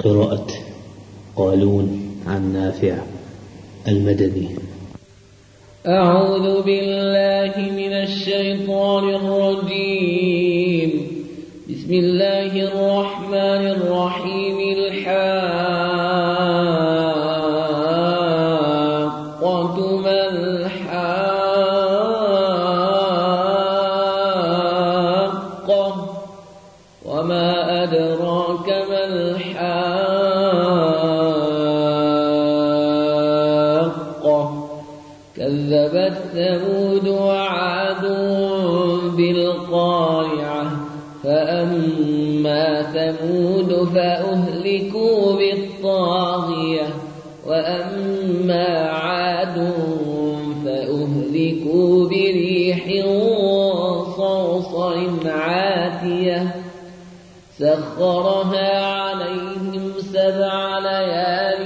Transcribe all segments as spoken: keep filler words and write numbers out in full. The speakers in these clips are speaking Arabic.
قراءة قالون عن نافع المدني. أعوذ بالله من الشيطان الرجيم. بسم الله الرحمن الرحيم. الحاقة ما الحاقة وما أدراك ما الحاقة كذبت ثمود وعاد بالقارعة فأما ثمود فأهلكوا بالطاغية وأما عاد فأهلكوا بريح صرصر عاتية سخرها عليهم سبع ليال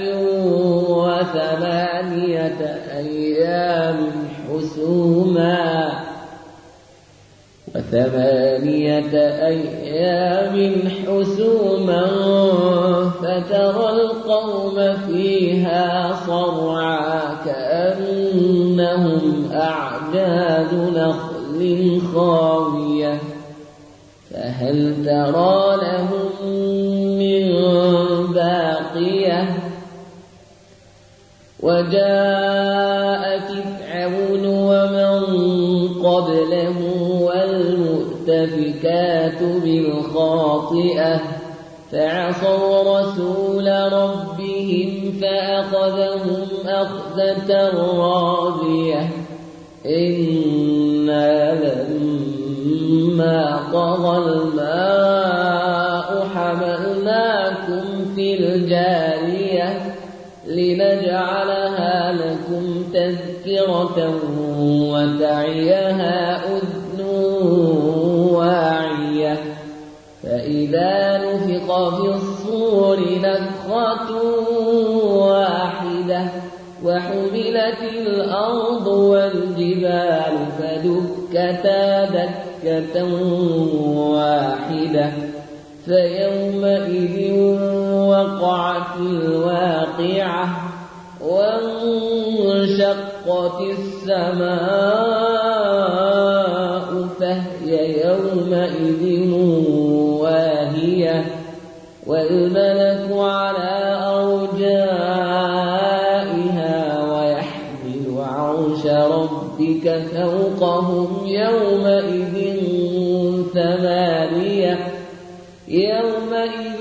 وثمانية أيام حسوما وثمانية أيام حسوما فترى القوم فيها صرعا كأنهم أعجاز نخل خاوية فهل ترى لهم من باقية وجاء فرعون ومن قبله والمؤتفكات بالخاطئة فعصوا رسول ربهم فأخذهم أخذة رابية إنا لما طغى الماء حملناكم في الجارية لنجعلها لكم تذكرة وتعيها أذن واعية فإذا نفخ في الصور نفخة واحدة وحملت الأرض والجبال فدكتا دكة واحدة فيومئذ وقعت الواقعة وانشقت السماء فهي يومئذ واهية والملك على أرجائها ويحمل عرش ربك فوقهم يومئذ ثمانية يومئذ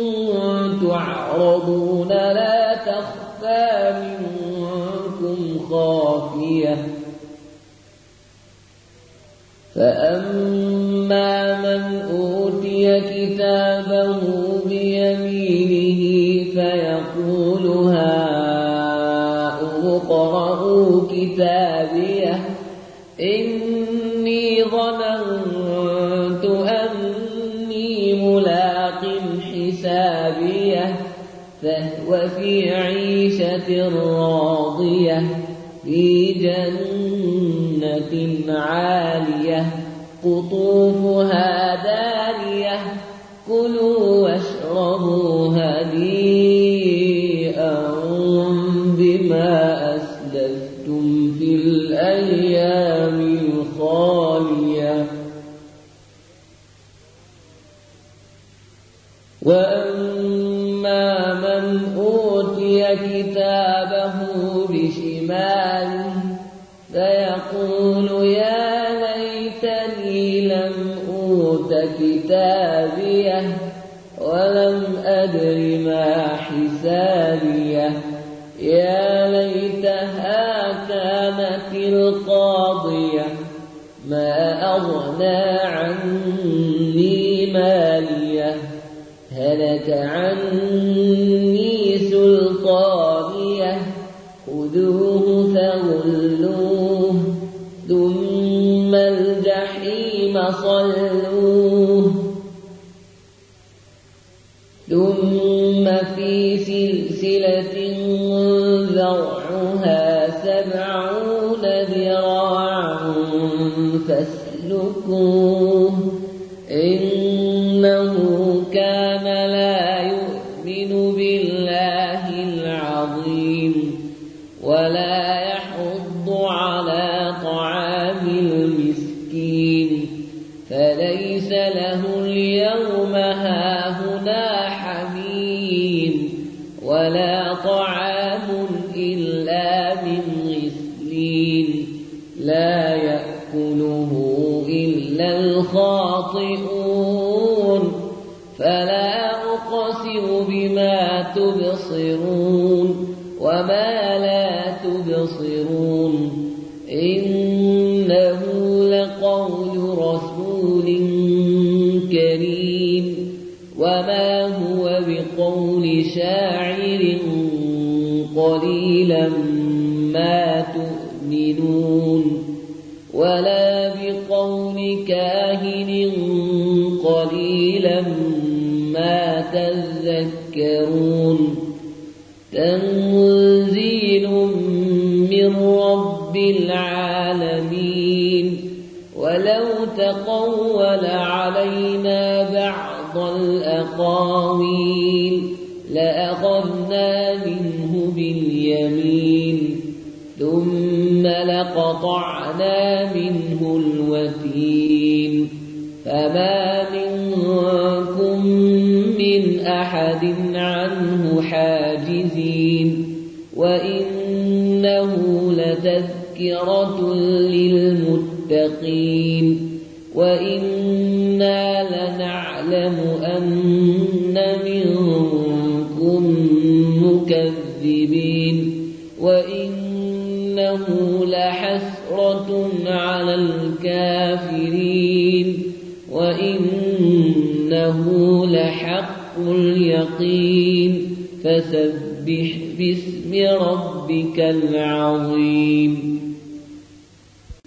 تعرضون لا تخفى منكم خافية فأما من أوتي كتابه بيمينه فيقول هاؤم اقرءوا كتابيه إني ظننت أني ملاق حسابيه فهو في عيشة راضية في جنة عالية قطوفها دانية كلوا واشربوا هنيئا بما أسلفتم في الأيام الخالية وأما من أوتي كتابه بشماله فيقول يا ليتني لم أوت كتابيه ولم أدر ما حسابيه يا ليتها كانت القاضية ما أغنى عني ماليه هلك عني سلطانيه خذوه فغلوه ثم الجحيم صلوه ثم في سلسلة ذرعها سبعون ذراعا فاسلكوه إنه كان لا يؤمن بالله العظيم ولا يحض على طعام المسكين فليس له اليوم هاهنا حميم ولا طعام إلا من غسلين لا يأكله إلا الخاطئون فلا أقسم بما تبصرون وما لا تبصرون إنه لقول رسول كريم وما هو بقول شاعر قليلا ما تؤمنون ولا بقول كاهن قليلا ما تذكرون تنزيل من رب العالمين ولو تقول علينا بعض الأقاويل لأخذنا منه باليمين ثم لقطعنا منه الوتين فما منكم من أحد عنه حاجزين وإنه لتذكرة للمتقين وإنا لنعلم أن منكم مكذبين وإنه لحسرة على الكافرين وإنه لحق اليقين فسبح باسم ربك العظيم.